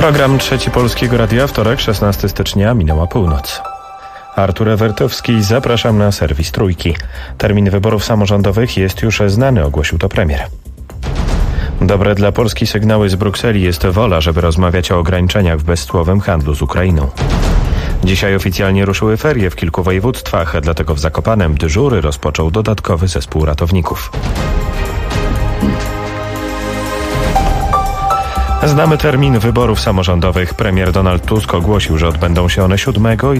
Program Trzeci Polskiego Radia, wtorek, 16 stycznia, minęła północ. Artur Ewertowski, zapraszam na serwis Trójki. Termin wyborów samorządowych jest już znany, ogłosił to premier. Dobre dla Polski sygnały z Brukseli, jest wola, żeby rozmawiać o ograniczeniach w bezcłowym handlu z Ukrainą. Dzisiaj oficjalnie ruszyły ferie w kilku województwach, dlatego w Zakopanem dyżury rozpoczął dodatkowy zespół ratowników. Znamy termin wyborów samorządowych. Premier Donald Tusk ogłosił, że odbędą się one 7 i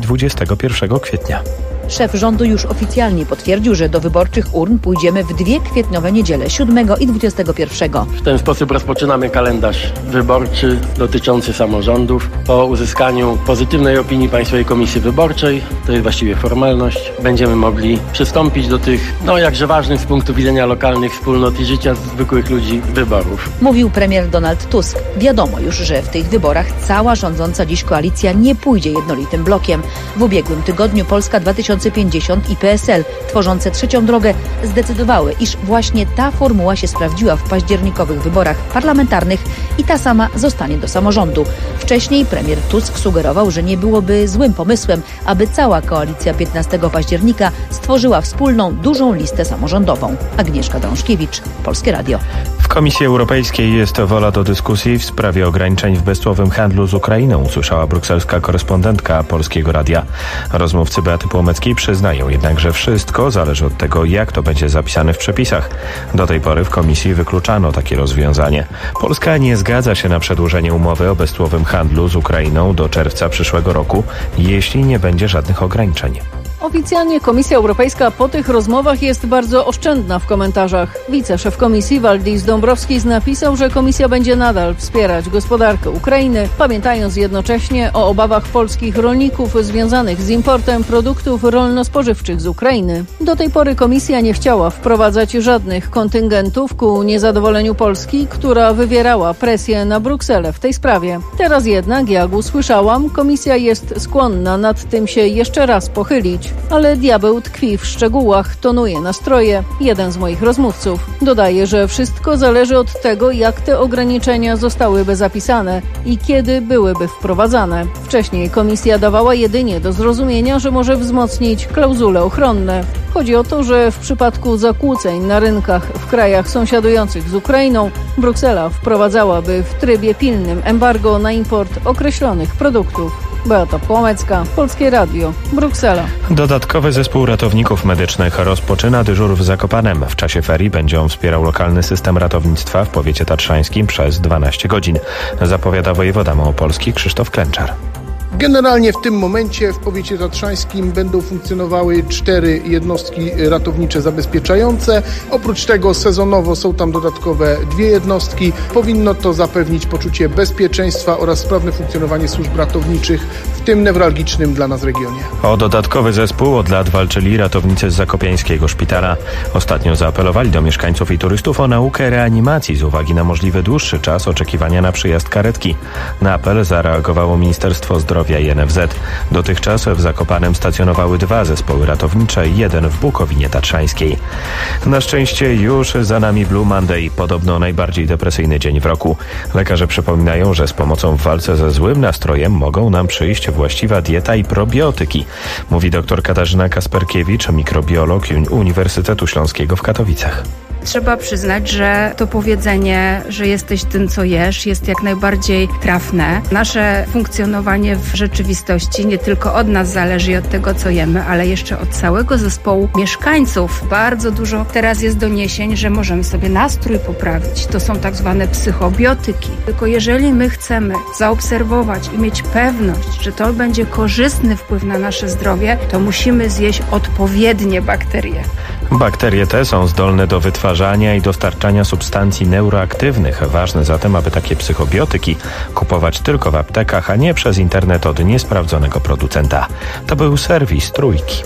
21 kwietnia. Szef rządu już oficjalnie potwierdził, że do wyborczych urn pójdziemy w 2 kwietniowe niedziele, 7 i 21. W ten sposób rozpoczynamy kalendarz wyborczy dotyczący samorządów. Po uzyskaniu pozytywnej opinii Państwowej Komisji Wyborczej, to jest właściwie formalność, będziemy mogli przystąpić do tych, jakże ważnych z punktu widzenia lokalnych wspólnot i życia zwykłych ludzi wyborów. Mówił premier Donald Tusk. Wiadomo już, że w tych wyborach cała rządząca dziś koalicja nie pójdzie jednolitym blokiem. W ubiegłym tygodniu Polska 2050 i PSL, tworzące trzecią drogę, zdecydowały, iż właśnie ta formuła się sprawdziła w październikowych wyborach parlamentarnych i ta sama zostanie do samorządu. Wcześniej premier Tusk sugerował, że nie byłoby złym pomysłem, aby cała koalicja 15 października stworzyła wspólną, dużą listę samorządową. Agnieszka Drążkiewicz, Polskie Radio. W Komisji Europejskiej jest wola do dyskusji w sprawie ograniczeń w bezcłowym handlu z Ukrainą, usłyszała brukselska korespondentka Polskiego Radia. Rozmówcy Beaty Płomeckiej przyznają jednak, że wszystko zależy od tego, jak to będzie zapisane w przepisach. Do tej pory w Komisji wykluczano takie rozwiązanie. Polska nie zgadza się na przedłużenie umowy o bezcłowym handlu z Ukrainą do czerwca przyszłego roku, jeśli nie będzie żadnych ograniczeń. Oficjalnie Komisja Europejska po tych rozmowach jest bardzo oszczędna w komentarzach. Wiceszef Komisji Valdis Dombrovskis napisał, że Komisja będzie nadal wspierać gospodarkę Ukrainy, pamiętając jednocześnie o obawach polskich rolników związanych z importem produktów rolno-spożywczych z Ukrainy. Do tej pory Komisja nie chciała wprowadzać żadnych kontyngentów ku niezadowoleniu Polski, która wywierała presję na Brukselę w tej sprawie. Teraz jednak, jak usłyszałam, Komisja jest skłonna nad tym się jeszcze raz pochylić. Ale diabeł tkwi w szczegółach, tonuje nastroje jeden z moich rozmówców. Dodaje, że wszystko zależy od tego, jak te ograniczenia zostałyby zapisane i kiedy byłyby wprowadzane. Wcześniej Komisja dawała jedynie do zrozumienia, że może wzmocnić klauzule ochronne. Chodzi o to, że w przypadku zakłóceń na rynkach w krajach sąsiadujących z Ukrainą Bruksela wprowadzałaby w trybie pilnym embargo na import określonych produktów. Beata Płomecka, Polskie Radio, Bruksela. Dodatkowy zespół ratowników medycznych rozpoczyna dyżur w Zakopanem. W czasie ferii będzie on wspierał lokalny system ratownictwa w powiecie tatrzańskim przez 12 godzin. Zapowiada wojewoda małopolski Krzysztof Klęczar. Generalnie w tym momencie w powiecie tatrzańskim będą funkcjonowały 4 jednostki ratownicze zabezpieczające. Oprócz tego sezonowo są tam dodatkowe 2 jednostki. Powinno to zapewnić poczucie bezpieczeństwa oraz sprawne funkcjonowanie służb ratowniczych w tym newralgicznym dla nas regionie. O dodatkowy zespół od lat walczyli ratownicy z zakopiańskiego szpitala. Ostatnio zaapelowali do mieszkańców i turystów o naukę reanimacji z uwagi na możliwy dłuższy czas oczekiwania na przyjazd karetki. Na apel zareagowało Ministerstwo Zdrowia i NFZ. Dotychczas w Zakopanem stacjonowały 2 zespoły ratownicze, 1 w Bukowinie Tatrzańskiej. Na szczęście już za nami Blue Monday, podobno najbardziej depresyjny dzień w roku. Lekarze przypominają, że z pomocą w walce ze złym nastrojem mogą nam przyjść właściwa dieta i probiotyki, mówi dr Katarzyna Kasperkiewicz, mikrobiolog Uniwersytetu Śląskiego w Katowicach. Trzeba przyznać, że to powiedzenie, że jesteś tym, co jesz, jest jak najbardziej trafne. Nasze funkcjonowanie w rzeczywistości nie tylko od nas zależy i od tego, co jemy, ale jeszcze od całego zespołu mieszkańców. Bardzo dużo teraz jest doniesień, że możemy sobie nastrój poprawić. To są tak zwane psychobiotyki. Tylko jeżeli my chcemy zaobserwować i mieć pewność, że to będzie korzystny wpływ na nasze zdrowie, to musimy zjeść odpowiednie bakterie. Bakterie te są zdolne do wytwarzania i dostarczania substancji neuroaktywnych. Ważne zatem, aby takie psychobiotyki kupować tylko w aptekach, a nie przez internet od niesprawdzonego producenta. To był serwis Trójki.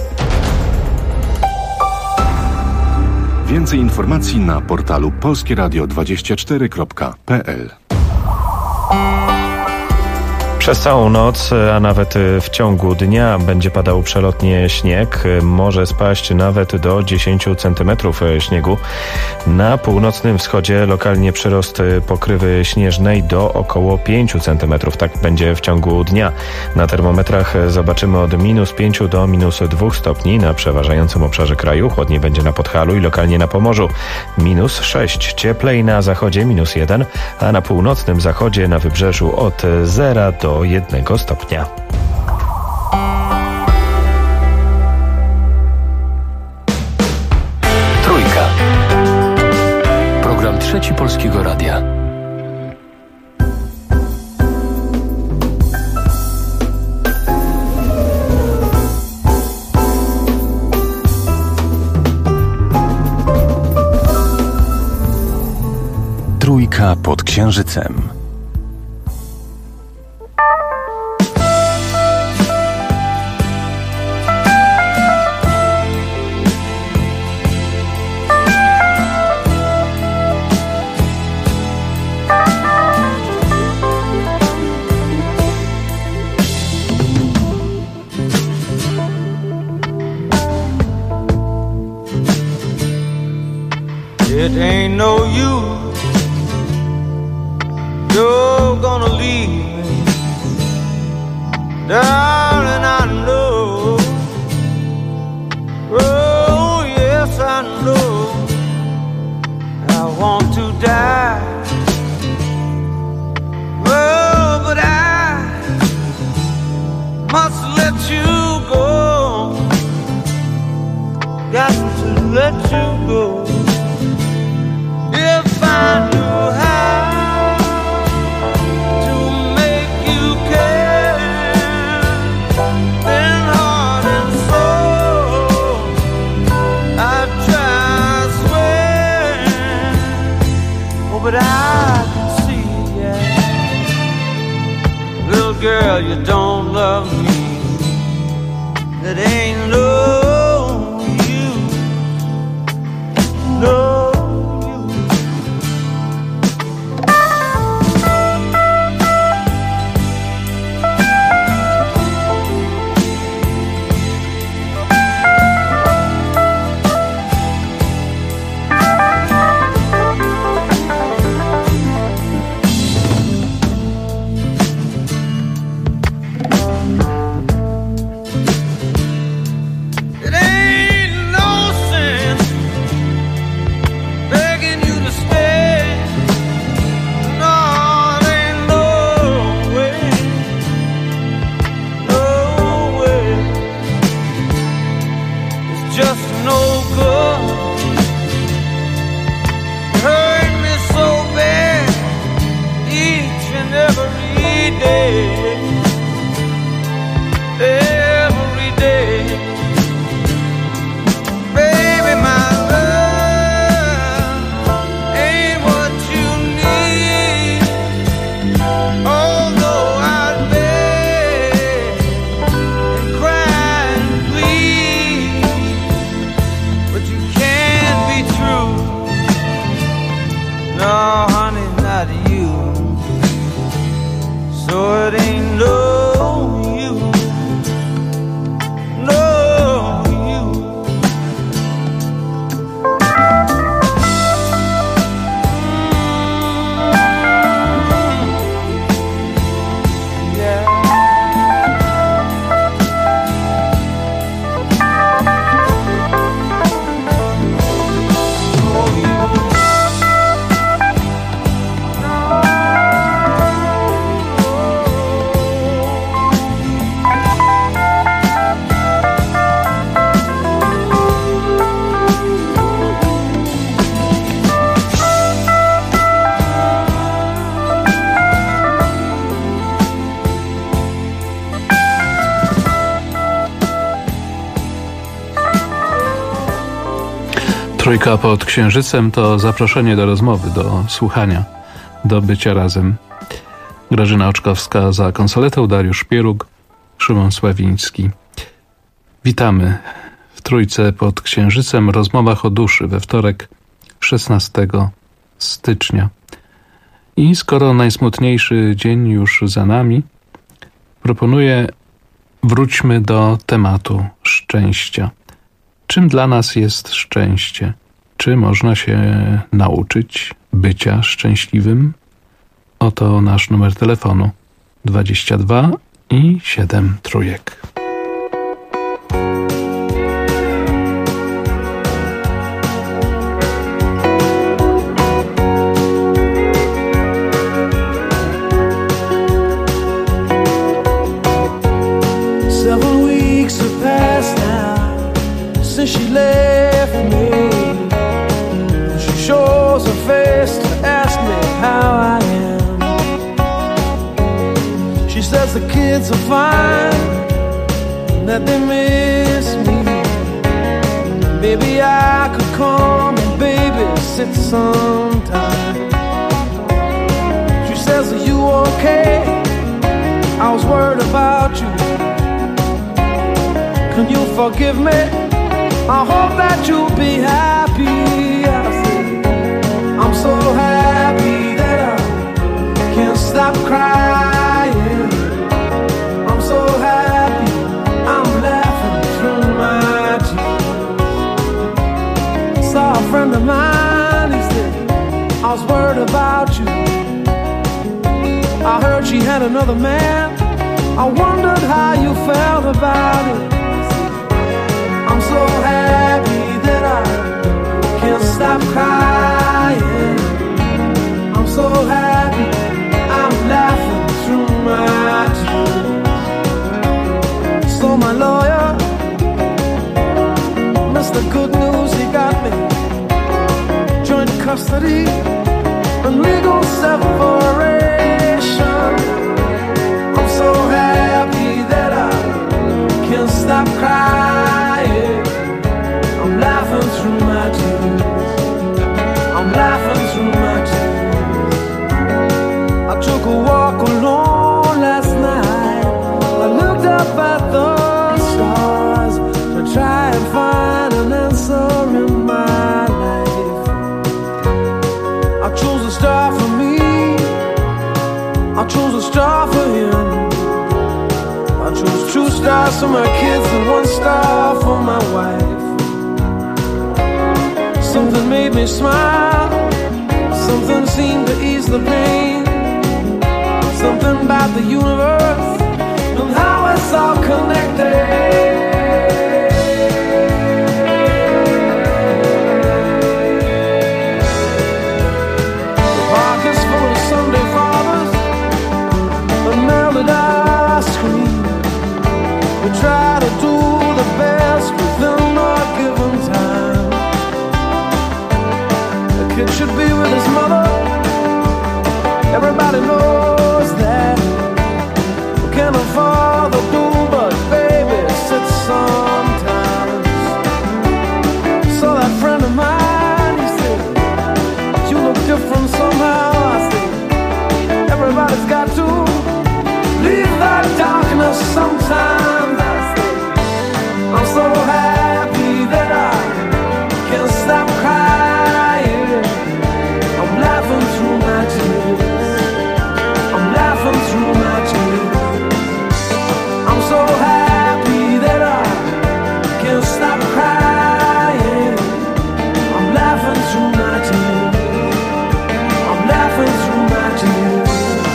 Więcej informacji na portalu polskieradio24.pl. Przez całą noc, a nawet w ciągu dnia będzie padał przelotnie śnieg. Może spaść nawet do 10 cm śniegu. Na północnym wschodzie lokalnie przyrost pokrywy śnieżnej do około 5 cm. Tak będzie w ciągu dnia. Na termometrach zobaczymy od -5 do -2 stopni na przeważającym obszarze kraju. Chłodniej będzie na Podhalu i lokalnie na Pomorzu. -6. Cieplej na zachodzie -1, a na północnym zachodzie na wybrzeżu od 0 do 1 stopnia. Trójka. Program Trzeci Polskiego Radia. Trójka pod Księżycem. It ain't no use, you're gonna leave me, darling, I know. Oh yes, I know. I want to die, oh, but I must let you go. Got to let you go. If I knew how to make you care, then heart and soul I'd try, I swear. Oh, but I can see, yeah, little girl, you don't love me. That ain't no use, no. Trójka pod Księżycem to zaproszenie do rozmowy, do słuchania, do bycia razem. Grażyna Oczkowska za konsoletą, Dariusz Pieruk, Szymon Sławiński. Witamy w Trójce pod Księżycem, rozmowach o duszy we wtorek 16 stycznia. I skoro najsmutniejszy dzień już za nami, proponuję, wróćmy do tematu szczęścia. Czym dla nas jest szczęście? Czy można się nauczyć bycia szczęśliwym? Oto nasz numer telefonu 22 i 7 trójek. She left me. She shows her face to ask me how I am. She says the kids are fine, that they miss me. Maybe I could come and babysit sometime. She says, are you okay? I was worried about you. Can you forgive me? I hope that you'll be happy. I say, I'm so happy that I can't stop crying. I'm so happy, I'm laughing through my tears. Saw a friend of mine, he said, I was worried about you. I heard she had another man. I wondered how you felt about it. I'm so happy that I can't stop crying. I'm so happy, I'm laughing through my tears. So my lawyer, Mr. Good News, he got me joint custody and legal separation. I'm so happy that I can't stop crying. I'm laughing through my tears. I'm laughing through my tears. I took a walk alone last night. I looked up at the stars to try and find an answer in my life. I chose a star for me. I chose a star for him. I chose 2 stars for my kids and 1 star for my wife. Something made me smile. Something seemed to ease the pain. Something about the universe and how it's all connected. The park is full of Sunday fathers and melted ice cream. We try to do the best within our given time. The kid should be with his mother. Everybody knows that. We can't afford to do but babysit sometimes. So that friend of mine, he said, you look different somehow. I said, everybody's got to leave that darkness sometimes. I said, I'm so happy that I can't stop crying. I'm laughing through my tears. I'm laughing through my tears. I'm so happy that I can't stop crying. I'm laughing through my tears. I'm laughing through my tears.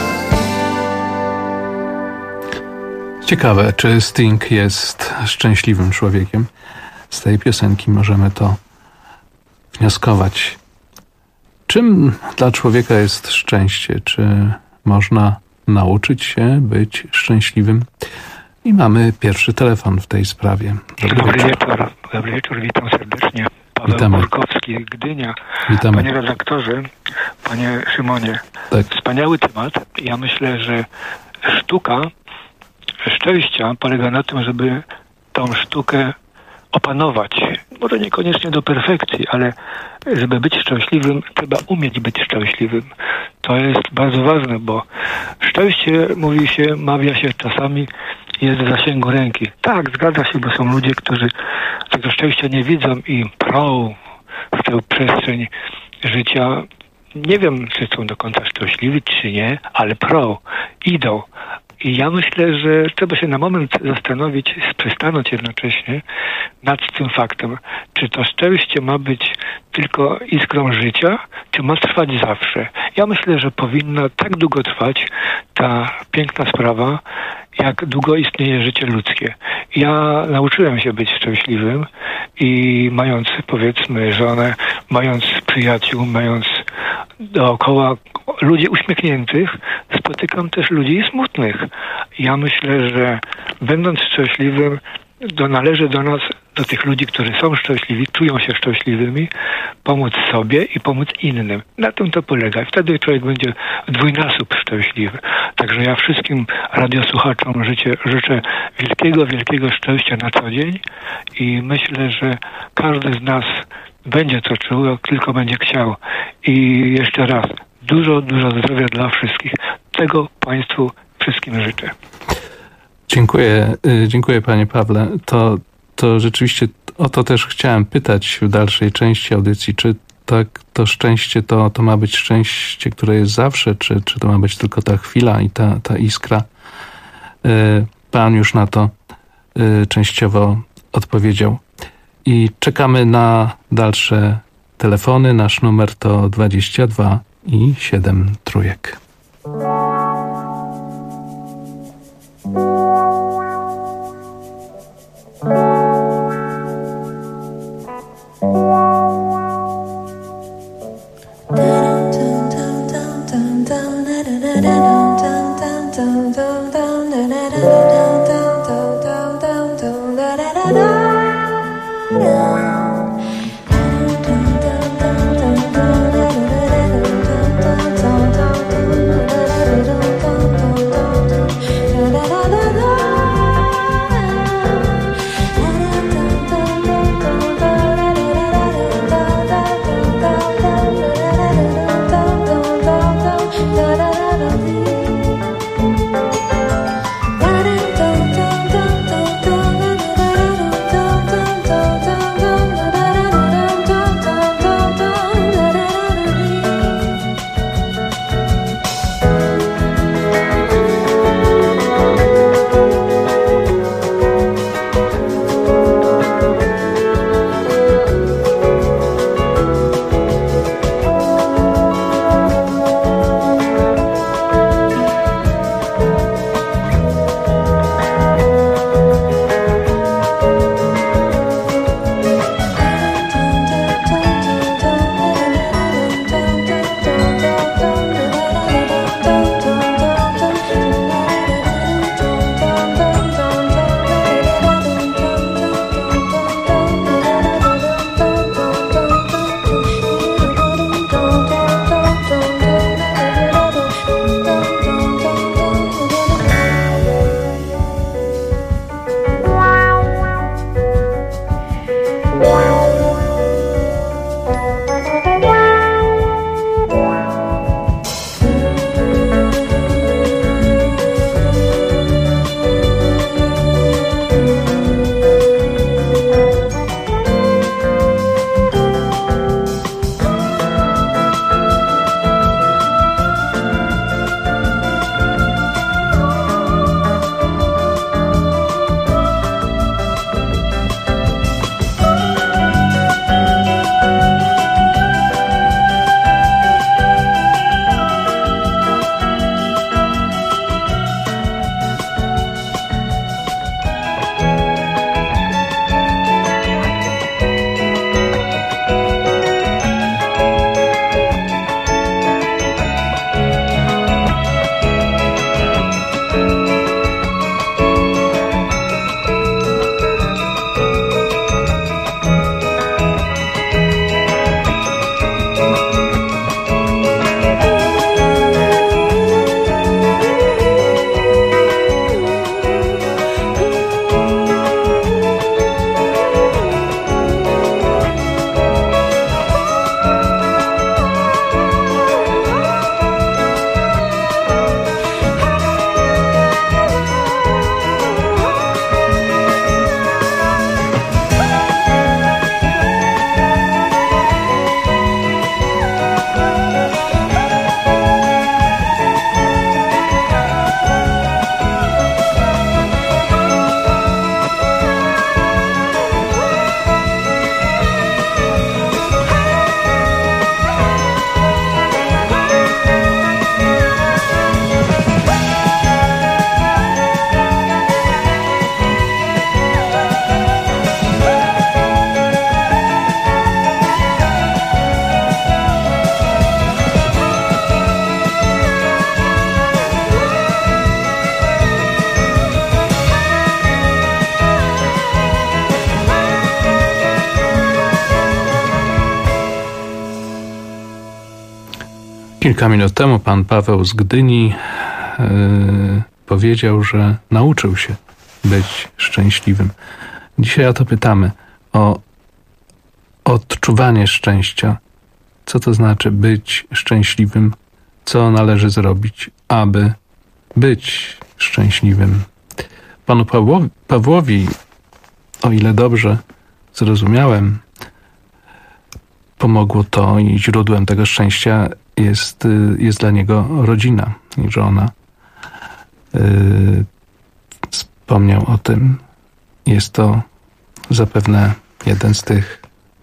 Ciekawe, czy Sting jest szczęśliwym człowiekiem? Z tej piosenki możemy to wnioskować. Czym dla człowieka jest szczęście? Czy można nauczyć się być szczęśliwym? I mamy pierwszy telefon w tej sprawie. Dobry wieczór. Dobry wieczór, witam serdecznie. Paweł Witamy. Burkowski, Gdynia. Witamy. Panie redaktorze, panie Szymonie, tak. Wspaniały temat. Ja myślę, że sztuka szczęścia polega na tym, żeby tą sztukę opanować. Może niekoniecznie do perfekcji, ale żeby być szczęśliwym, trzeba umieć być szczęśliwym. To jest bardzo ważne, bo szczęście, mówi się, mawia się czasami, jest w zasięgu ręki. Tak, zgadza się, bo są ludzie, którzy tego szczęścia nie widzą i prą w tę przestrzeń życia. Nie wiem, czy są do końca szczęśliwi, czy nie, ale prą, idą. I ja myślę, że trzeba się na moment zastanowić, przystanąć jednocześnie nad tym faktem, czy to szczęście ma być tylko iskrą życia, czy ma trwać zawsze. Ja myślę, że powinna tak długo trwać ta piękna sprawa, jak długo istnieje życie ludzkie. Ja nauczyłem się być szczęśliwym i mając, powiedzmy, żonę, mając przyjaciół, mając dookoła ludzi uśmiechniętych, spotykam też ludzi smutnych. Ja myślę, że będąc szczęśliwym, należy do nas, do tych ludzi, którzy są szczęśliwi, czują się szczęśliwymi, pomóc sobie i pomóc innym. Na tym to polega. I wtedy człowiek będzie w dwójnasób szczęśliwy. Także ja wszystkim radiosłuchaczom życzę wielkiego, wielkiego szczęścia na co dzień i myślę, że każdy z nas będzie to czuł, jak tylko będzie chciał. I jeszcze raz, dużo, dużo zdrowia dla wszystkich. Tego Państwu wszystkim życzę. Dziękuję panie Pawle. To rzeczywiście o to też chciałem pytać w dalszej części audycji. Czy tak to szczęście to ma być szczęście, które jest zawsze, czy to ma być tylko ta chwila i ta iskra? Pan już na to częściowo odpowiedział. I czekamy na dalsze telefony. Nasz numer to 22 i 7 trójek. Kilka minut temu pan Paweł z Gdyni powiedział, że nauczył się być szczęśliwym. Dzisiaj o to pytamy, o odczuwanie szczęścia. Co to znaczy być szczęśliwym? Co należy zrobić, aby być szczęśliwym? Panu Pawłowi, o ile dobrze zrozumiałem, pomogło to i źródłem tego szczęścia jest dla niego rodzina i żona. Wspomniał o tym. Jest to zapewne jeden z tych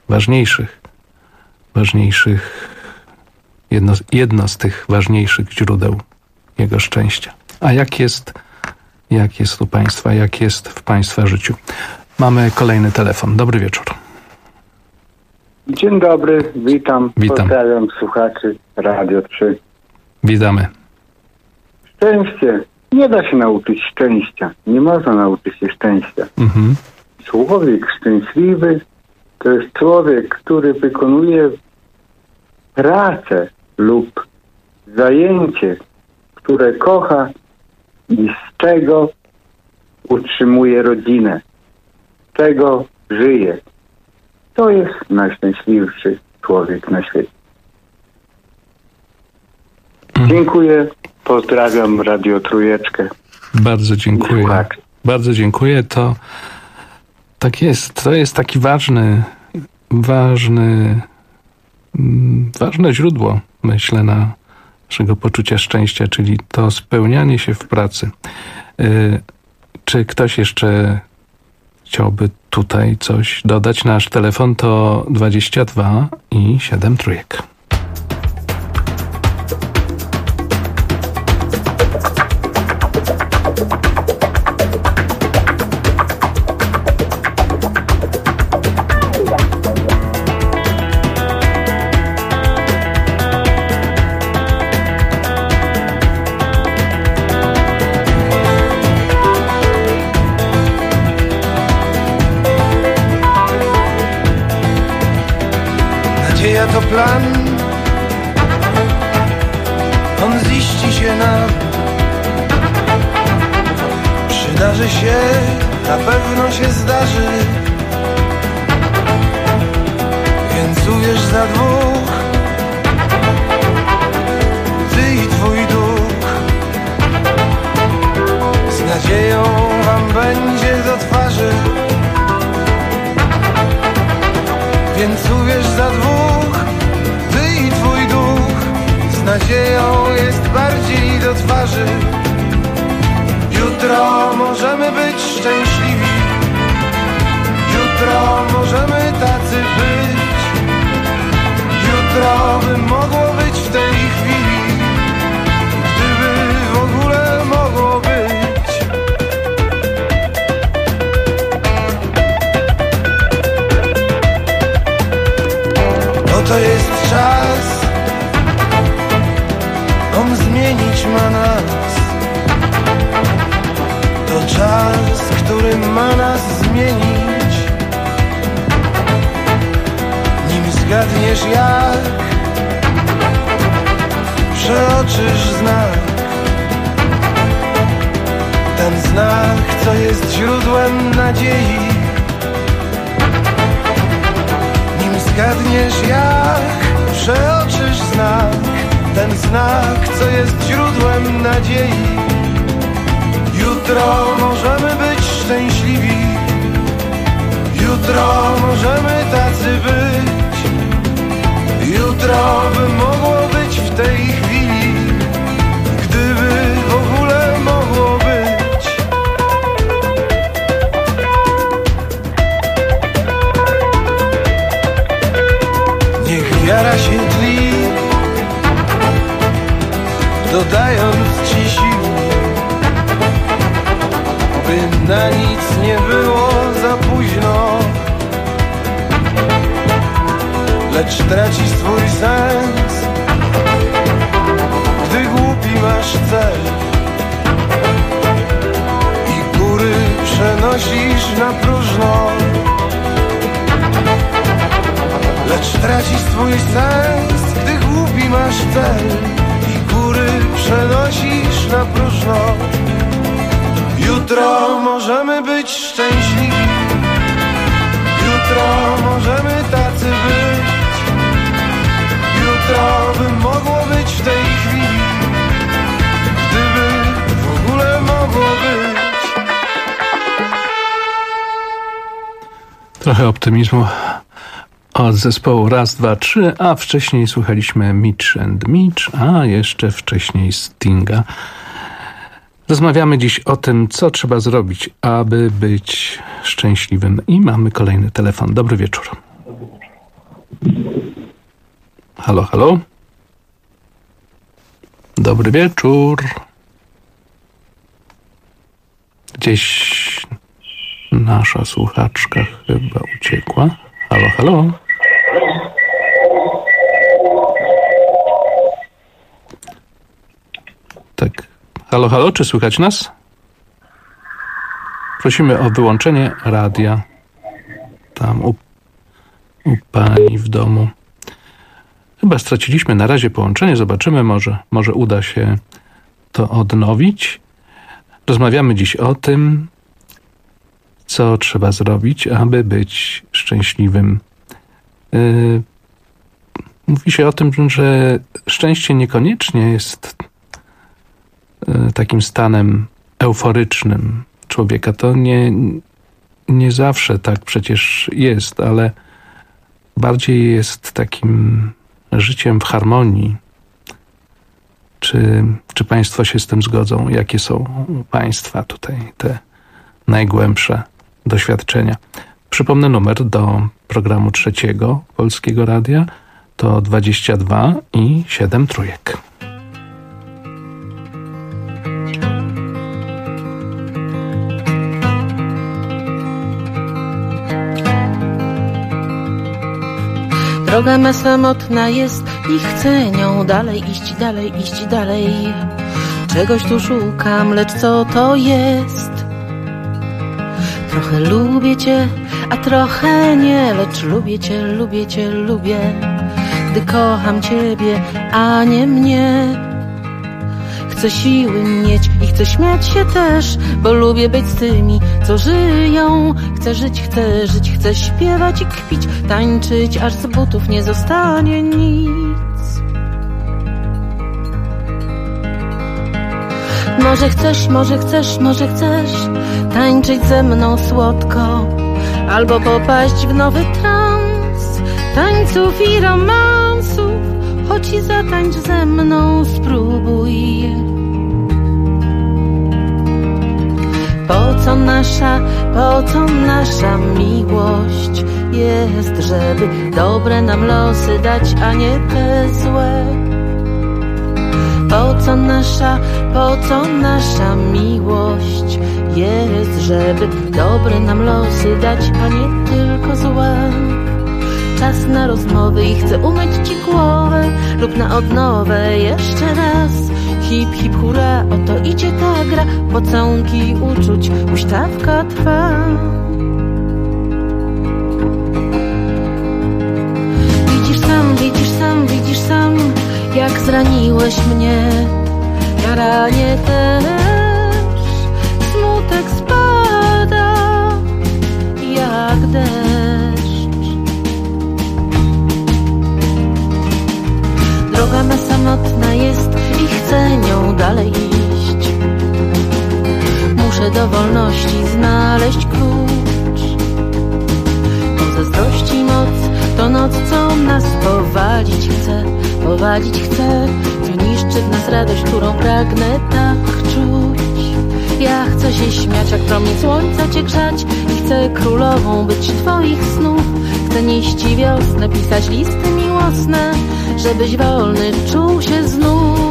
jedno z tych ważniejszych źródeł jego szczęścia. A jak jest u Państwa, jak jest w Państwa życiu? Mamy kolejny telefon. Dobry wieczór. Dzień dobry, witam. Pozdrawiam słuchaczy Radio 3. Witamy. Szczęście. Nie da się nauczyć szczęścia. Nie można nauczyć się szczęścia. Człowiek szczęśliwy to jest człowiek, który wykonuje pracę lub zajęcie, które kocha i z czego utrzymuje rodzinę, z czego żyje. To jest najszczęśliwszy człowiek na świecie. Dziękuję. Pozdrawiam Radio Trójeczkę. Bardzo dziękuję. Bardzo dziękuję. To tak jest. To jest taki ważne źródło, myślę, naszego poczucia szczęścia, czyli to spełnianie się w pracy. Czy ktoś jeszcze chciałby tutaj coś dodać? Nasz telefon to 22 i 7 trójek. To plan, on ziści się nam, przydarzy się, na pewno się zdarzy, więc uwierz za dwóch, ty i twój duch, z nadzieją wam będzie do twarzy, więc uwierz za dwóch, ty i twój duch, z nadzieją jest bardziej do twarzy. Jutro możemy być szczęśliwi, jutro możemy tacy być, jutro by mogło być w tej chwili, gdyby w ogóle mogło być. To jest czas, on zmienić ma nas. To czas, który ma nas zmienić. Nim zgadniesz jak, przeoczysz znak. Ten znak, co jest źródłem nadziei. Zgadniesz jak, przeoczysz znak, ten znak, co jest źródłem nadziei. Jutro możemy być szczęśliwi, jutro możemy tacy być, jutro by mogło być w tej chwili, gdyby w ogóle mogło być. Wiara się tli, dodając ci sił, by na nic nie było za późno, lecz tracisz swój sens, gdy głupi masz cel i góry przenosisz na próżno. Lecz tracisz swój sens, gdy głupi masz cel Jutro możemy być szczęśliwi. Jutro możemy tacy być. Jutro by mogło być w tej chwili, gdyby w ogóle mogło być. Trochę optymizmu od zespołu Raz, Dwa, Trzy, a wcześniej słuchaliśmy Mitch and Mitch, a jeszcze wcześniej Stinga. Rozmawiamy dziś o tym, co trzeba zrobić, aby być szczęśliwym. I mamy kolejny telefon. Dobry wieczór. Halo, halo. Dobry wieczór. Gdzieś nasza słuchaczka chyba uciekła. Halo, halo. Tak. Halo, halo, czy słychać nas? Prosimy o wyłączenie radia tam u pani w domu. Chyba straciliśmy na razie połączenie. Zobaczymy, może uda się to odnowić. Rozmawiamy dziś o tym, co trzeba zrobić, aby być szczęśliwym. Mówi się o tym, że szczęście niekoniecznie jest takim stanem euforycznym człowieka. To nie zawsze tak przecież jest, ale bardziej jest takim życiem w harmonii. Czy państwo się z tym zgodzą? Jakie są u państwa tutaj te najgłębsze doświadczenia? Przypomnę numer do programu trzeciego Polskiego Radia to 22 i 7 trójek. Droga ma samotna jest i chcę nią dalej iść, dalej iść, dalej. Czegoś tu szukam, lecz co to jest? Trochę lubię cię, a trochę nie, lecz lubię cię, lubię cię, lubię. Gdy kocham ciebie, a nie mnie. Chcę siły mieć i chcę śmiać się też, bo lubię być z tymi, co żyją. Chcę żyć, chcę śpiewać i kpić, tańczyć, aż z butów nie zostanie nic. Może chcesz tańczyć ze mną słodko, albo popaść w nowy trans tańców i romansów. Chodź i zatańcz ze mną, spróbuj. Po co nasza miłość jest, żeby dobre nam losy dać, a nie te złe? Po co nasza miłość jest, żeby dobre nam losy dać, a nie tylko złe? Czas na rozmowy i chcę umyć ci głowę lub na odnowę jeszcze raz. Hip, hip, hurra, oto idzie ta gra. Pocałunki uczuć, huśtawka trwa. Widzisz sam, jak zraniłeś mnie. Ja ranię też, smutek spada jak deszcz. Droga ma samotna jest i chcę nią dalej iść. Muszę do wolności znaleźć klucz. To zazdrości moc, to noc, co nas powalić chce, co niszczy w nas radość, którą pragnę tak czuć. Ja chcę się śmiać, jak promień słońca cię grzać i chcę królową być twoich snów. Chcę nieść ci wiosnę, pisać listy miłosne, żebyś wolny czuł się znów.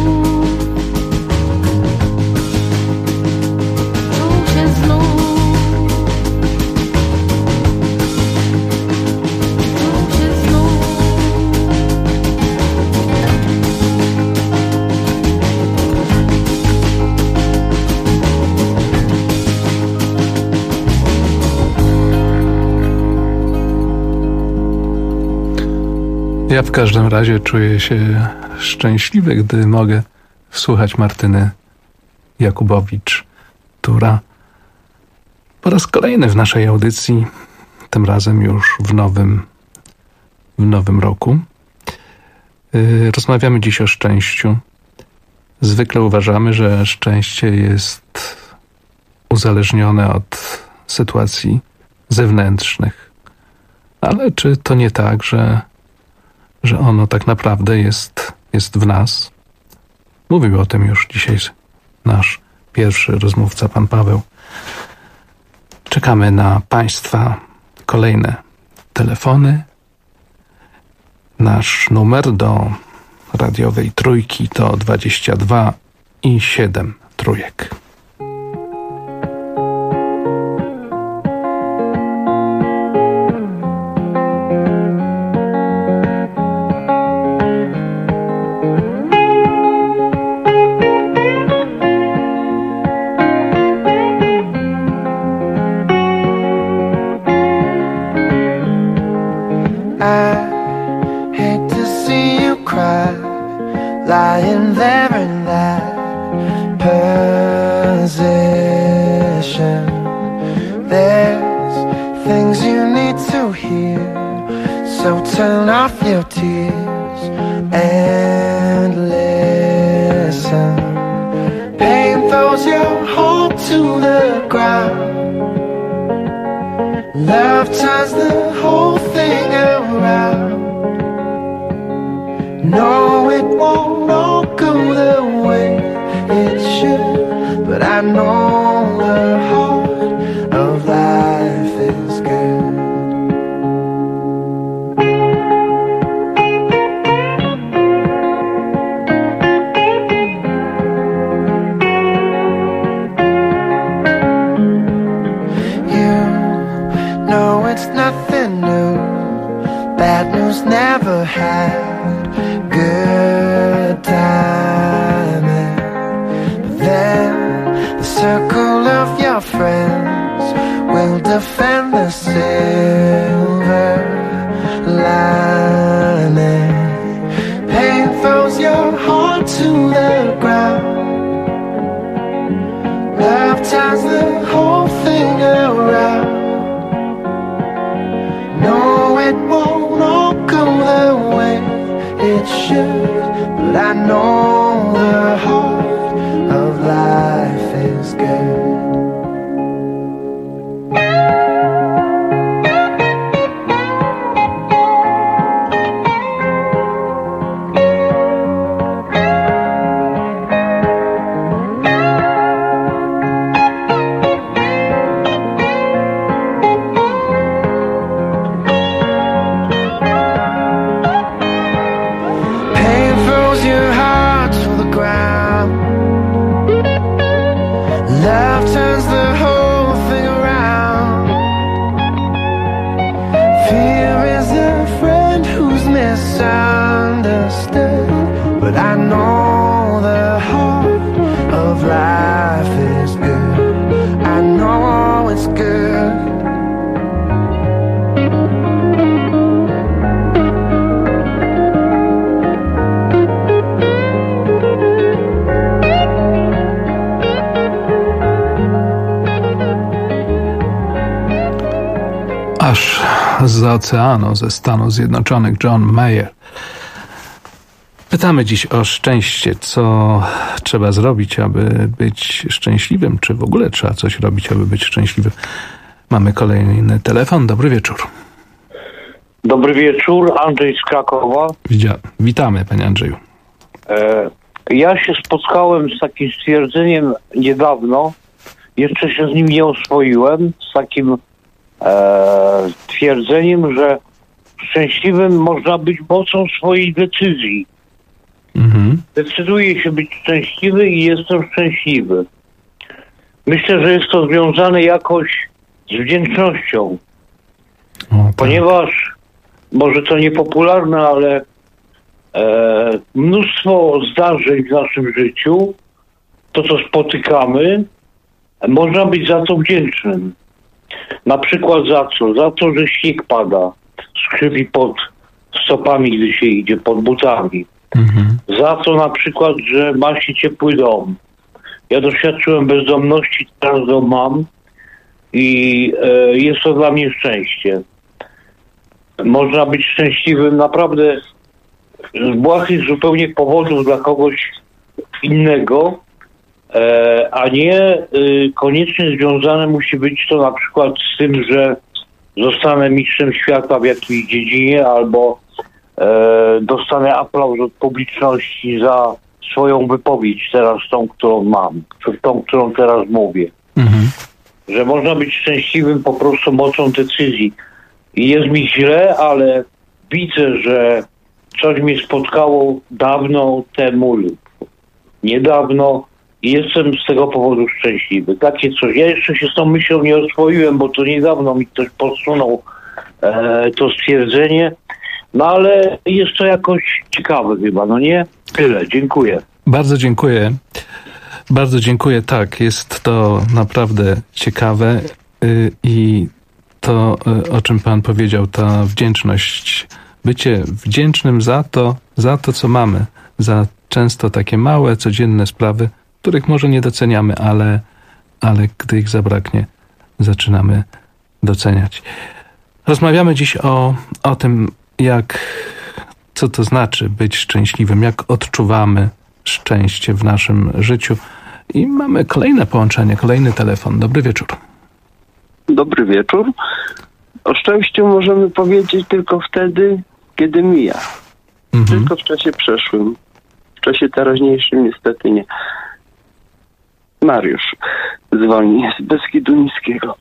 Czuł się znów. Czuł się znów. Ja w każdym razie czuję się szczęśliwy, gdy mogę słuchać Martyny Jakubowicz, która Po raz kolejny w naszej audycji, tym razem już w nowym roku. Rozmawiamy dziś o szczęściu. Zwykle uważamy, że szczęście jest uzależnione od sytuacji zewnętrznych. Ale czy to nie tak, że ono tak naprawdę jest w nas? Mówił o tym już dzisiaj nasz pierwszy rozmówca, pan Paweł. Czekamy na Państwa kolejne telefony. Nasz numer do radiowej trójki to 22 i 7 trójek. Lying there in that position, there's things you need to hear, so turn off your tears and listen. Pain throws your heart to the ground, love turns the whole thing around. No, it won't all go the way it should, but I know the heart of life is good. You know it's nothing new, bad news never had good timing, but then the circle of your friends will defend the silver lining. Pain throws your heart to the ground, love turns the whole thing around. No, it won't all go the way it should, but I know the heart of life is good. But I know the heart of life is good. I know it's good. Aż zza oceanu, ze Stanów Zjednoczonych, John Mayer. Pytamy dziś o szczęście. Co trzeba zrobić, aby być szczęśliwym? Czy w ogóle trzeba coś robić, aby być szczęśliwym? Mamy kolejny telefon. Dobry wieczór. Dobry wieczór. Andrzej z Krakowa. Witamy, panie Andrzeju. Ja się spotkałem z takim stwierdzeniem niedawno. Jeszcze się z nim nie oswoiłem. Z takim twierdzeniem, że szczęśliwym można być mocą swojej decyzji. Decyduję się być szczęśliwy i jestem szczęśliwy. Myślę, że jest to związane jakoś z wdzięcznością. Ponieważ, może to niepopularne, ale mnóstwo zdarzeń w naszym życiu, to co spotykamy, można być za to wdzięcznym. Na przykład za co? Za to, że śnieg pada, skrzypi pod stopami, gdy się idzie, pod butami. Za to na przykład, że ma się ciepły dom. Ja doświadczyłem bezdomności, teraz dom mam i jest to dla mnie szczęście. Można być szczęśliwym naprawdę z błahych zupełnie powodów dla kogoś innego, a nie koniecznie związane musi być to na przykład z tym, że zostanę mistrzem świata w jakiejś dziedzinie albo dostanę aplauz od publiczności za swoją wypowiedź teraz, tą, którą mam, czy tą, którą teraz mówię. Że można być szczęśliwym po prostu mocą decyzji. I jest mi źle, ale widzę, że coś mnie spotkało dawno temu lub niedawno i jestem z tego powodu szczęśliwy. Takie coś. Ja jeszcze się z tą myślą nie oswoiłem, bo to niedawno mi ktoś podsunął to stwierdzenie. No ale jest to jakoś ciekawe chyba, no nie? Tyle. Dziękuję. Bardzo dziękuję. Bardzo dziękuję. Tak, jest to naprawdę ciekawe i to, o czym pan powiedział, ta wdzięczność, bycie wdzięcznym za to, co mamy, za często takie małe, codzienne sprawy, których może nie doceniamy, ale gdy ich zabraknie, zaczynamy doceniać. Rozmawiamy dziś o tym, co to znaczy być szczęśliwym, jak odczuwamy szczęście w naszym życiu. I mamy kolejne połączenie, kolejny telefon. Dobry wieczór. Dobry wieczór. O szczęściu możemy powiedzieć tylko wtedy, kiedy mija. Tylko w czasie przeszłym. W czasie teraźniejszym niestety nie. Mariusz dzwoni z Beskidu Niskiego.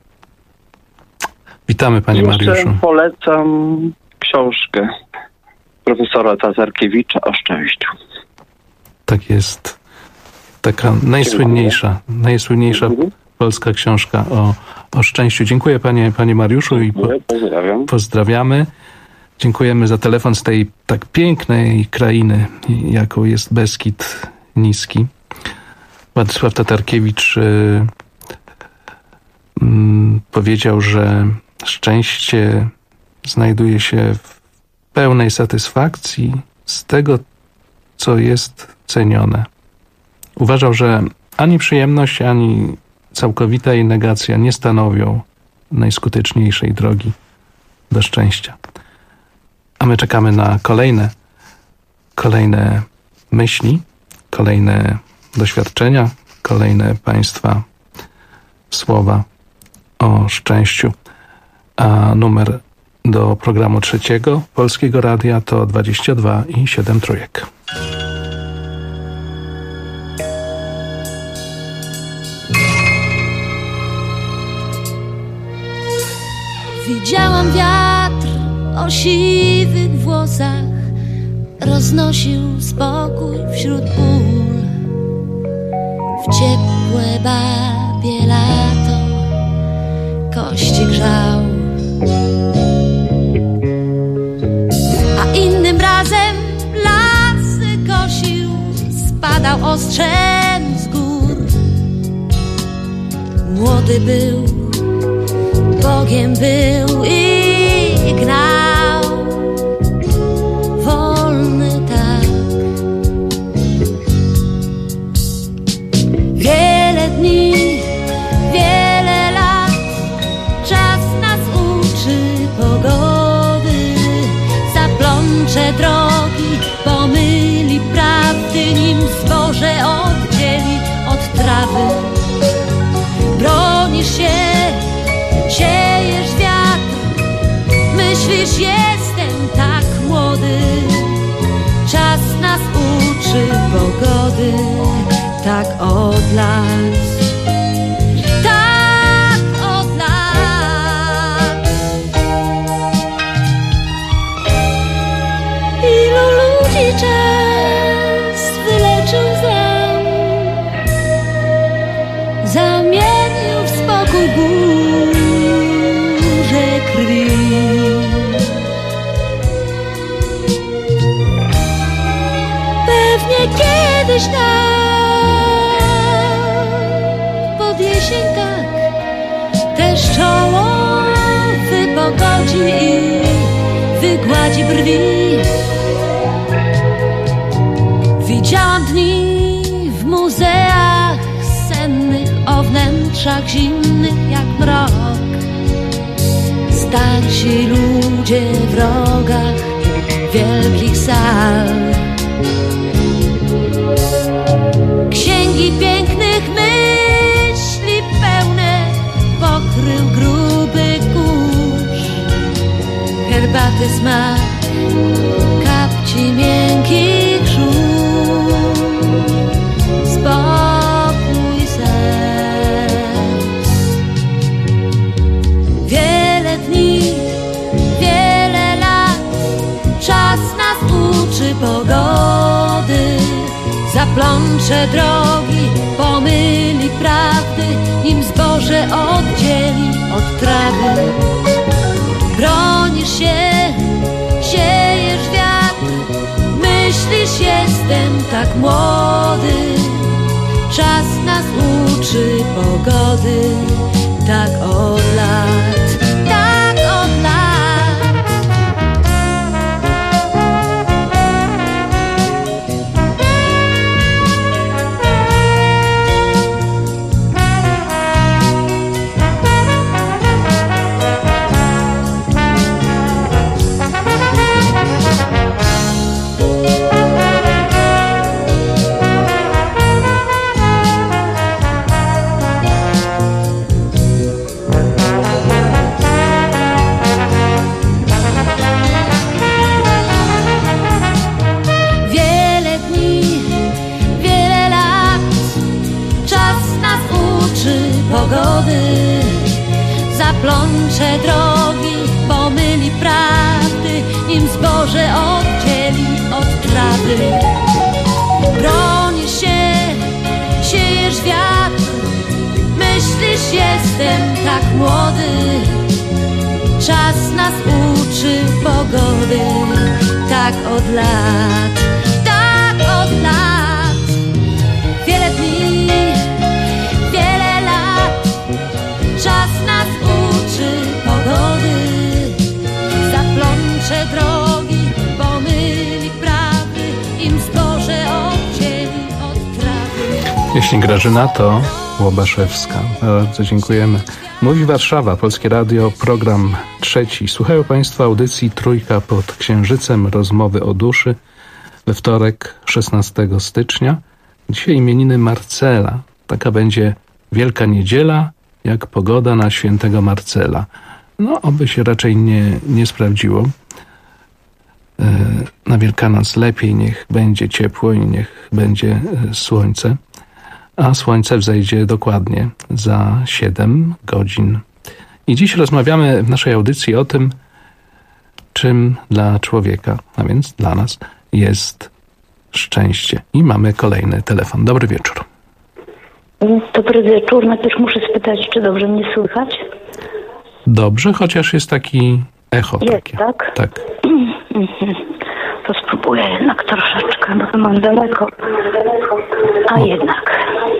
Witamy, panie Mariuszu. Polecam książkę profesora Tazarkiewicza o szczęściu. Tak jest. Taka najsłynniejsza polska książka o szczęściu. Dziękuję panie Mariuszu i pozdrawiamy. Dziękujemy za telefon z tej tak pięknej krainy, jaką jest Beskid Niski. Władysław Tatarkiewicz powiedział, że szczęście znajduje się w pełnej satysfakcji z tego, co jest cenione. Uważał, że ani przyjemność, ani całkowita jej negacja nie stanowią najskuteczniejszej drogi do szczęścia. A my czekamy na kolejne myśli, kolejne doświadczenia, kolejne państwa słowa o szczęściu. A numer do programu trzeciego Polskiego Radia to 22 i 7 trójek. Widziałam wiatr o siwych włosach, roznosił spokój wśród pól. W ciepłe babie lato kości grzał, a innym razem lasy kosił, spadał ostrzem z gór. Młody był, Bogiem był i gnał, wolny tak. Wiele dni, wiele lat, czas nas uczy pogody. Zaplącze drogi, pomyli prawdy, nim zboże oddzieli od trawy. Bronisz się, siejesz wiatr, myślisz, jestem tak młody. Czas nas uczy pogody, tak od lat, tak od lat. Ilu ludzi czas wyleczył z ran, zamienił w spokój burzę krwi. Pewnie kiedyś tam pod jesień tak też czoło wypogodzi i wygładzi brwi. Widziałam dni w muzeach sennych o wnętrz oczach zimnych jak mrok. Starsi ludzie w rogach wielkich sal. Księgi pięknych myśli pełne pokrył gruby kurz. Herbaty smak, kapci miękkich żółw. Spokój serc. Wiele dni, wiele lat, czas nas uczy pogody. Zaplącze drogi, pomyli prawdy, nim zboże oddzieli od trawy. Bronisz się, siejesz wiatr, myślisz jestem tak młody. Czas nas uczy pogody, tak od lat, tak od lat. Zaplącze drogi, pomyli prawdy, nim zboże oddzieli od trawy. Bronisz się, siejesz wiatr, myślisz jestem tak młody. Czas nas uczy pogody, tak od lat, tak od lat. Wiele dni, wiele lat, czas nas uczy pogody. Zaplącze drogi, pomyli prawdy, im zboże oddzieli od trawy. Jeśli Grażyna, to Łobaszewska. Bardzo dziękujemy. Mówi Warszawa, Polskie Radio, program 3. Słuchają Państwo audycji Trójka pod Księżycem, rozmowy o duszy. We wtorek, 16 stycznia. Dzisiaj imieniny Marcela. Taka będzie Wielka Niedziela, jak pogoda na świętego Marcela. No, oby się raczej nie sprawdziło. Na Wielkanoc lepiej, niech będzie ciepło i niech będzie słońce. A słońce wzejdzie dokładnie za 7 godzin. I dziś rozmawiamy w naszej audycji o tym, czym dla człowieka, a więc dla nas, jest szczęście. I mamy kolejny telefon. Dobry wieczór. Dobry wieczór. Najpierw muszę spytać, czy dobrze mnie słychać? Dobrze, chociaż jest taki echo. Jest, takie. tak? Tak. To spróbuję jednak troszeczkę, bo mam daleko. A jednak.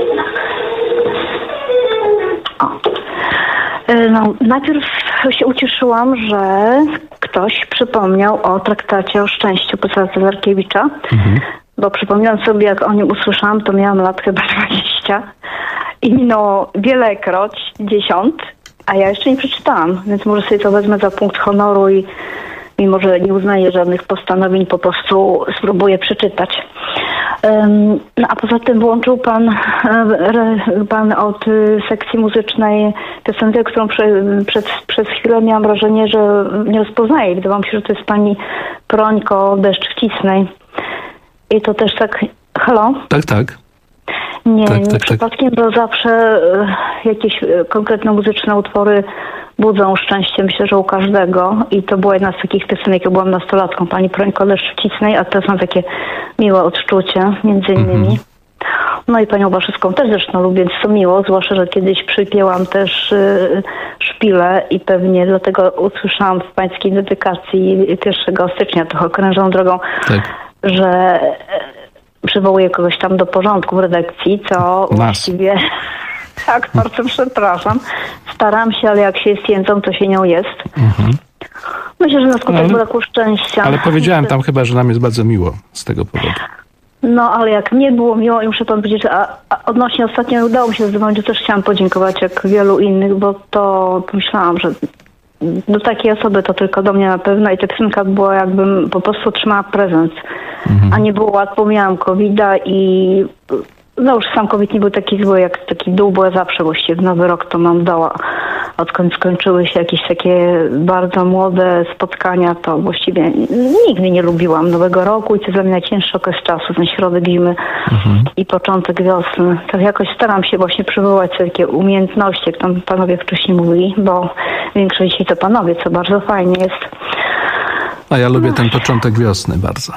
O. No, najpierw się ucieszyłam, że ktoś przypomniał o traktacie o szczęściu Profesora Celarkiewicza. Bo przypominam sobie, jak o nim usłyszałam, to miałam lat chyba 20 i minęło wielekroć 10, a ja jeszcze nie przeczytałam, więc może sobie to wezmę za punkt honoru i mimo, że nie uznaję żadnych postanowień, po prostu spróbuję przeczytać. No a poza tym włączył pan od sekcji muzycznej piosenkę, którą przez chwilę miałam wrażenie, że nie rozpoznaję. Wydawało mi się, że to jest pani Prońko Deszcz Wcisnej. I to też tak... Halo? Tak, tak. Nie przypadkiem, bo zawsze jakieś konkretne muzyczne utwory budzą szczęście, myślę, że u każdego. I to była jedna z takich piosenek, jak byłam nastolatką, pani Prońko Deszcz Wcisnej, a to są takie miłe odczucie, między innymi. No i panią Łobaszewską też zresztą lubię, więc to miło, zwłaszcza, że kiedyś przypięłam też szpilę i pewnie dlatego usłyszałam w pańskiej dedykacji 1 stycznia, trochę okrężną drogą, że przywołuję kogoś tam do porządku w redakcji, co właściwie... Tak, bardzo przepraszam. Staram się, ale jak się jest jędzą, to się nią jest. Myślę, że na skutek braku szczęścia. Ale powiedziałem tam chyba, że nam jest bardzo miło z tego powodu. No, ale jak mnie było miło i muszę pan powiedzieć, że odnośnie ostatnio nie udało mi się zadzwonić, to też chciałam podziękować jak wielu innych, bo to pomyślałam, że do takiej osoby to tylko do mnie na pewno i ta piosenka była jakbym po prostu otrzymała prezent, a nie było łatwo, miałam COVID-a i no już sam COVID nie był taki zły jak taki dół, bo ja zawsze właściwie w Nowy Rok to mam doła. Odkąd skończyły się jakieś takie bardzo młode spotkania, to właściwie nigdy nie lubiłam Nowego Roku i to jest dla mnie najcięższy okres czasu, ten środek zimy i początek wiosny. Tak jakoś staram się właśnie przywołać sobie takie umiejętności, jak tam panowie wcześniej mówili, bo większość dzisiaj to panowie, co bardzo fajnie jest. A ja lubię ten początek wiosny bardzo.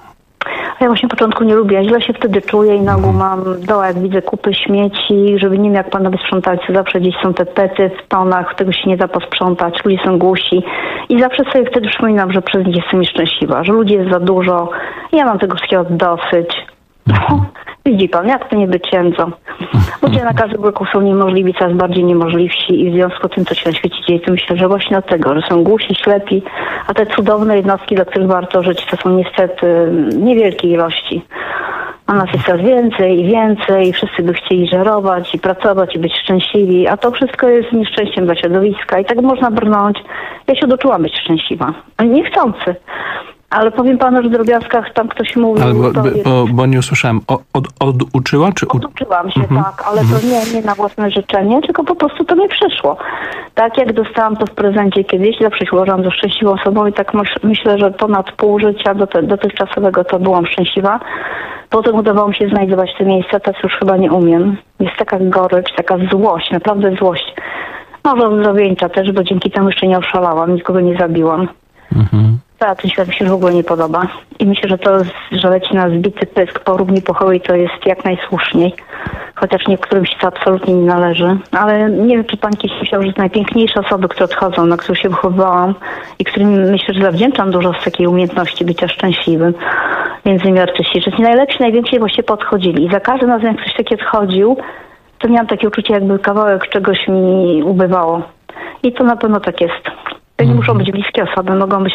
Ja właśnie początku nie lubię, źle się wtedy czuję i na ogół mam doła, jak widzę kupy śmieci, żeby nie wiem jak panowie sprzątalcy, zawsze gdzieś są te pety w tonach, tego się nie da posprzątać, ludzie są głusi i zawsze sobie wtedy przypominam, że przez nich jestem nieszczęśliwa, że ludzi jest za dużo, ja mam tego wszystkiego dosyć. No, widzi pan, jak to nie być księdzą. Ludzie na każdym kroku są niemożliwi, coraz bardziej niemożliwsi i w związku z tym, co się na świecie dzieje, to myślę, że właśnie od tego, że są głusi, ślepi, a te cudowne jednostki, dla których warto żyć, to są niestety niewielkie ilości. A nas jest coraz więcej i więcej i wszyscy by chcieli żerować i pracować i być szczęśliwi, a to wszystko jest nieszczęściem dla środowiska i tak można brnąć. Ja się oduczyłam być szczęśliwa, niechcący. Ale powiem panu, że w drobiazgach tam ktoś mówił... Ale bo nie usłyszałem. Oduczyła czy... Oduczyłam się, tak, ale to nie na własne życzenie, tylko po prostu to mi przyszło. Tak jak dostałam to w prezencie kiedyś, zawsze się uważam za szczęśliwą osobą i tak myślę, że ponad pół życia dotychczasowego to byłam szczęśliwa. Potem udawało mi się znajdować te miejsca, teraz już chyba nie umiem. Jest taka gorycz, taka złość, naprawdę złość. Może ozdrowieńcza też, bo dzięki temu jeszcze nie oszalałam, nikogo nie zabiłam. Tak, ten świat mi się w ogóle nie podoba. I myślę, że to, że leci na zbity pysk po równi pochowej, to jest jak najsłuszniej. Chociaż niektórym się to absolutnie nie należy. Ale nie wiem, czy pan kiedyś myślał, że najpiękniejsze osoby, które odchodzą, na które się wychowywałam i którym myślę, że zawdzięczam dużo z takiej umiejętności bycia szczęśliwym. Między innymi artyści, że ci najlepsi, najwięksi właśnie podchodzili. I za każdym razem, jak ktoś taki odchodził, to miałam takie uczucie, jakby kawałek czegoś mi ubywało. I to na pewno tak jest. To nie muszą być bliskie osoby, mogą być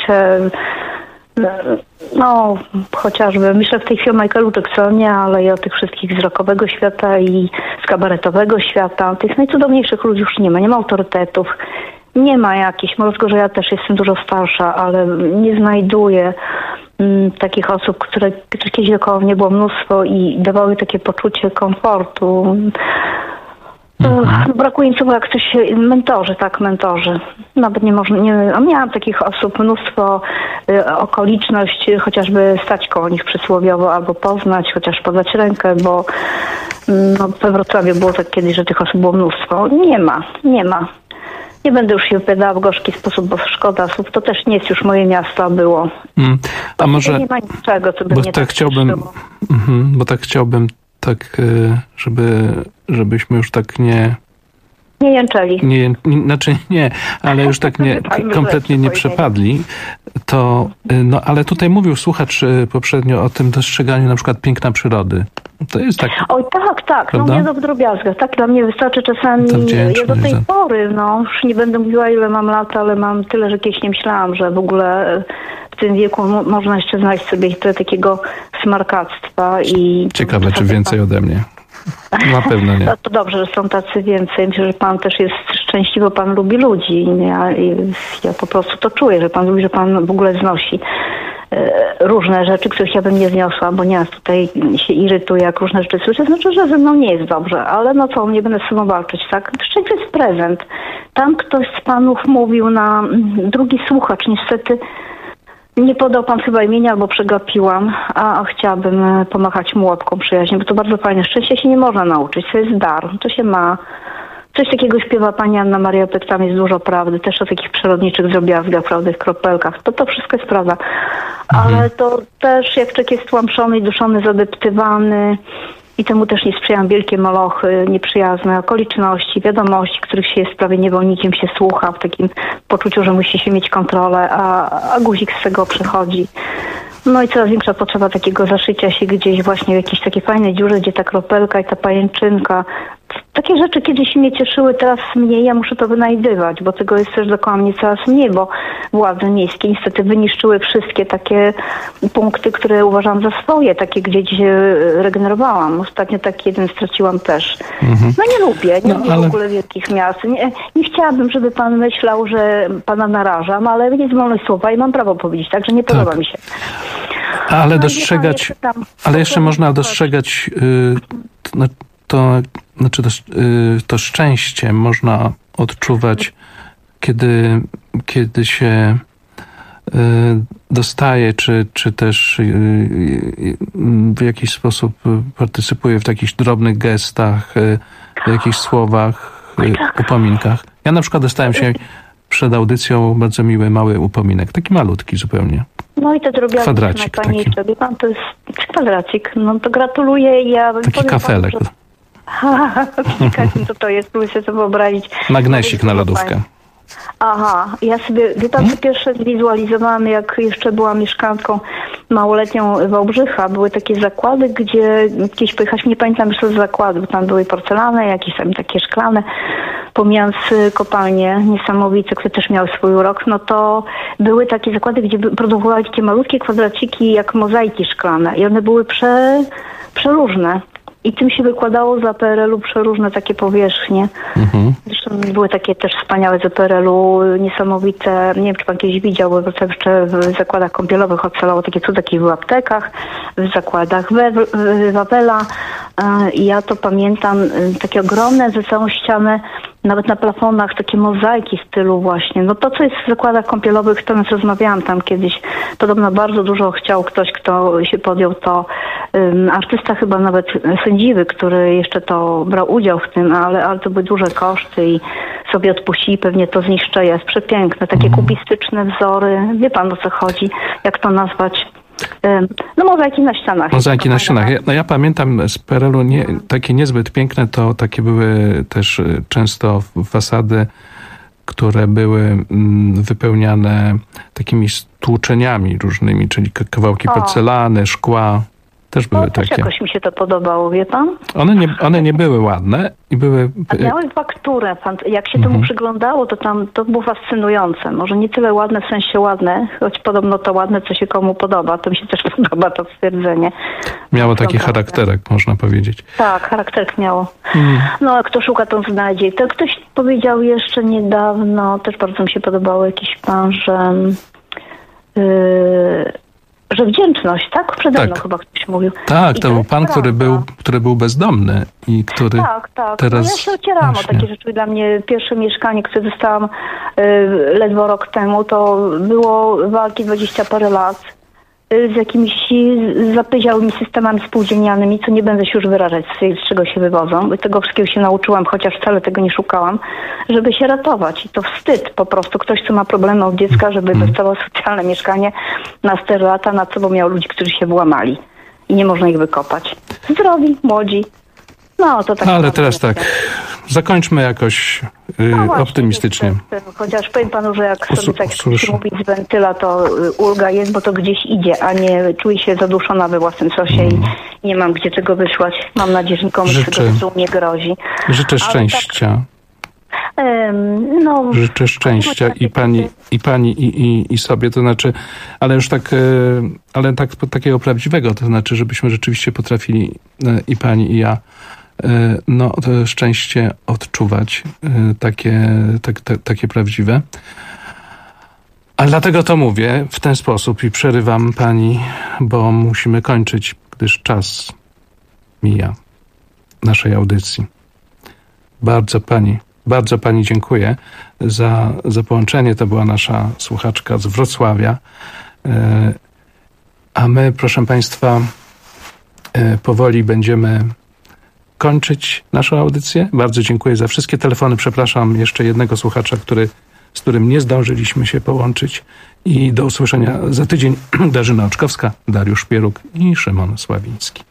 no chociażby, myślę w tej chwili o Michaelu Jacksonie, ale i o tych wszystkich z rockowego świata i z kabaretowego świata. Tych najcudowniejszych ludzi już nie ma autorytetów, nie ma jakichś, może tylko, że ja też jestem dużo starsza, ale nie znajduję takich osób, które kiedyś około mnie było mnóstwo i dawały takie poczucie komfortu. Brakuje mi słowa jak coś, mentorzy. Nawet nie można, a miałam takich osób mnóstwo, okoliczność, chociażby stać koło nich przysłowiowo, albo poznać, chociaż podać rękę, bo we Wrocławiu było tak kiedyś, że tych osób było mnóstwo. Nie ma. Nie będę już się wypowiadała w gorzki sposób, bo szkoda słów, to też nie jest już moje miasto, a było. A może... Nie ma niczego, co by mnie tak chciałbym żebyśmy już tak nie jęczeli. Znaczy nie, ale już tak kompletnie nie przepadli. To, ale tutaj mówił słuchacz poprzednio o tym dostrzeganiu na przykład piękna przyrody. To jest tak. Oj, tak. No nie w drobiazgach. Tak, dla mnie wystarczy czasami. Ja do tej pory, już nie będę mówiła ile mam lat, ale mam tyle, że kiedyś nie myślałam, że w ogóle w tym wieku można jeszcze znaleźć sobie tyle takiego smarkactwa i... Ciekawe, czy więcej ode mnie. Na pewno nie. To dobrze, że są tacy więcej. Myślę, że pan też jest szczęśliwy, bo pan lubi ludzi. Ja po prostu to czuję, że pan lubi, że pan w ogóle znosi różne rzeczy, których ja bym nie zniosła, bo nieraz tutaj się irytuję, jak różne rzeczy słyszę. Znaczy, że ze mną nie jest dobrze, ale nie będę z sobą walczyć, tak? Szczęście jest prezent. Tam ktoś z panów mówił drugi słuchacz, niestety nie podał pan chyba imienia, albo przegapiłam, a chciałabym pomachać młotką przyjaźnie, bo to bardzo fajne. Szczęścia się nie można nauczyć, to jest dar, to się ma. Coś takiego śpiewa pani Anna Maria Opek, tam jest dużo prawdy, też o takich przyrodniczych drobiazgach, prawda, w kropelkach. To wszystko jest prawda. Ale to też jak człowiek jest tłamszony i duszony, zadeptywany i temu też nie sprzyjają wielkie molochy, nieprzyjazne okoliczności, wiadomości, których się jest prawie niewolnikiem, się słucha w takim poczuciu, że musi się mieć kontrolę, a guzik z tego przechodzi. No i coraz większa potrzeba takiego zaszycia się gdzieś właśnie w jakiejś takiej fajnej dziurze, gdzie ta kropelka i ta pajęczynka Takie rzeczy kiedyś mnie cieszyły, teraz mniej. Ja muszę to wynajdywać, bo tego jest też dookoła mnie coraz mniej, bo władze miejskie niestety wyniszczyły wszystkie takie punkty, które uważam za swoje, takie, gdzie się regenerowałam. Ostatnio taki jeden straciłam też. No nie lubię w ogóle wielkich miast. Nie chciałabym, żeby pan myślał, że pana narażam, ale jest wolność słowa i mam prawo powiedzieć, także nie podoba mi się. Ale dostrzegać, ale jeszcze można dostrzegać to szczęście można odczuwać, kiedy się dostaje, czy też w jakiś sposób partycypuje w takich drobnych gestach, w jakichś słowach, upominkach. Ja na przykład dostałem się przed audycją bardzo miły, mały upominek, taki malutki zupełnie. No i te drobiazgi kwadracik najfajniejsze. Wie pan, to jest kwadracik. No to gratuluję. Ja taki kafelek. Co to jest? Próbuję sobie to wyobrazić. Magnesik na lodówkę. Aha, ja sobie, wie pan, pierwsze zwizualizowałam, jak jeszcze byłam mieszkanką małoletnią Wałbrzycha. Były takie zakłady, gdzie kiedyś pojechaliśmy, nie pamiętam już co za zakłady, bo tam były porcelany, jakieś tam takie szklane, pomijając kopalnie niesamowite, które też miały swój urok, no to były takie zakłady, gdzie produkowali takie malutkie kwadraciki jak mozaiki szklane i one były przeróżne. I tym się wykładało za PRL-u przeróżne takie powierzchnie. Zresztą były takie też wspaniałe za PRL-u, niesamowite. Nie wiem, czy pan kiedyś widział, bo jeszcze w zakładach kąpielowych ocalało takie cudaki w aptekach, w zakładach Wawela. I ja to pamiętam, takie ogromne, za całą ścianę, nawet na plafonach, takie mozaiki w stylu właśnie. No to, co jest w zakładach kąpielowych, to rozmawiałam tam kiedyś. Podobno bardzo dużo chciał ktoś, kto się podjął to. Artysta chyba nawet sędziwy, który jeszcze to brał udział w tym, ale to były duże koszty i sobie odpuścili, pewnie to zniszczy. Jest przepiękne, takie kubistyczne wzory. Wie pan, o co chodzi, jak to nazwać? No mozaiki na ścianach. Mozaiki na ścianach. Ja pamiętam z PRL-u takie niezbyt piękne, to takie były też często fasady, które były wypełniane takimi stłuczeniami różnymi, czyli kawałki porcelany, szkła. Też były takie. Jakoś mi się to podobało, wie pan? One nie były ładne i były... A miały fakturę. Jak się temu przyglądało, to było fascynujące. Może nie tyle ładne, w sensie ładne, choć podobno to ładne, co się komu podoba. To mi się też podoba to stwierdzenie. Miało taki charakterek, można powiedzieć. Tak, charakterek miało. No, kto szuka, to znajdzie. To ktoś powiedział jeszcze niedawno, też bardzo mi się podobało, jakiś pan, że wdzięczność, tak? Przede mną chyba ktoś mówił. Tak, to był pan, który był bezdomny i który teraz... No ja się ocierałam o takie rzeczy. Dla mnie pierwsze mieszkanie, które dostałam ledwo rok temu, to było walki 20 parę lat z jakimiś zapyziałymi systemami spółdzielnianymi, co nie będę się już wyrażać, z czego się wywodzą. Tego wszystkiego się nauczyłam, chociaż wcale tego nie szukałam, żeby się ratować. I to wstyd po prostu. Ktoś, kto ma problemy od dziecka, żeby dostawał socjalne mieszkanie na 4 lata, nad sobą miał ludzi, którzy się włamali. I nie można ich wykopać. Zdrowi, młodzi. No, to tak. Ale teraz tak. Zakończmy jakoś optymistycznie. Chociaż powiem panu, że jak sobie tak się mówić z wentyla, to ulga jest, bo to gdzieś idzie, a nie czuję się zaduszona we własnym sosie i nie mam gdzie tego wysłać. Mam nadzieję, że nikomu tego nie grozi. Życzę szczęścia. Życzę szczęścia i pani i sobie, to znaczy, ale już tak, takiego prawdziwego, to znaczy, żebyśmy rzeczywiście potrafili i pani i ja to szczęście odczuwać, takie prawdziwe. A dlatego to mówię w ten sposób i przerywam pani, bo musimy kończyć, gdyż czas mija naszej audycji. Bardzo pani dziękuję za połączenie. To była nasza słuchaczka z Wrocławia. A my, proszę państwa, powoli będziemy kończyć naszą audycję. Bardzo dziękuję za wszystkie telefony. Przepraszam jeszcze jednego słuchacza, z którym nie zdążyliśmy się połączyć. I do usłyszenia za tydzień. Darzyna Oczkowska, Dariusz Pieruk i Szymon Sławiński.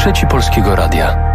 Trzeci Polskiego Radia.